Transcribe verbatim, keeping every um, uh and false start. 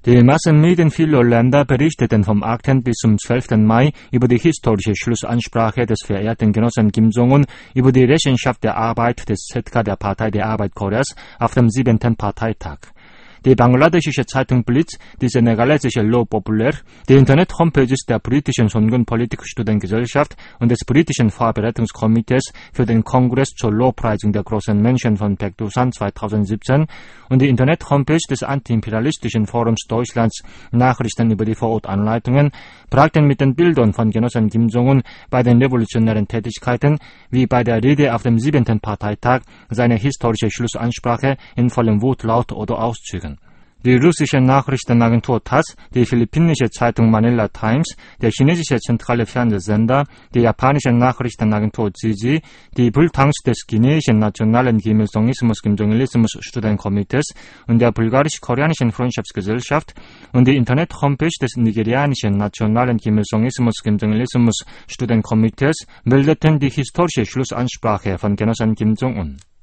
Die Massenmedien vieler Länder berichteten vom achten bis zum zwölften Mai über die historische Schlussansprache des verehrten Genossen Kim Jong-un über die Rechenschaft der Arbeit des Z K der Partei der Arbeit Koreas auf dem siebten Parteitag. Die bangladeschische Zeitung Blitz, die senegalesische Le Populaire, die Internet-Homepages der britischen Songun-Politik-Studentengesellschaft und des britischen Vorbereitungskomitees für den Kongress zur Lobpreisung der großen Menschen von Paektusan zweitausendsiebzehn und die Internet-Homepage des Antiimperialistischen Forums Deutschlands Nachrichten über die Vorortanleitungen prangten mit den Bildern von Genossen Kim Jong-un bei den revolutionären Tätigkeiten wie bei der Rede auf dem siebten Parteitag seine historische Schlussansprache in vollem Wortlaut oder Auszügen. Die russische Nachrichtenagentur T A S S, die philippinische Zeitung Manila Times, der chinesische zentrale Fernsehsender, die japanische Nachrichtenagentur J J, die Bulletins des chinesischen nationalen Kim-Il-sungismus Kim-Jong-Ilismus Studentenkomitees und der bulgarisch-koreanischen Freundschaftsgesellschaft und die Internet-Homepage des nigerianischen nationalen Kim-Il-sungismus Kim-Jong-Ilismus Studentenkomitees bildeten die historische Schlussansprache von Genossen Kim Jong-un.